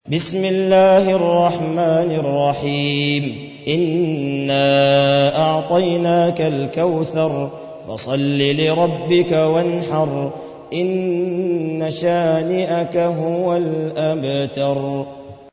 بسم الله الرحمن الرحيم إنا أعطيناك الكوثر فصل لربك وانحر إن شانئك هو الأبتر.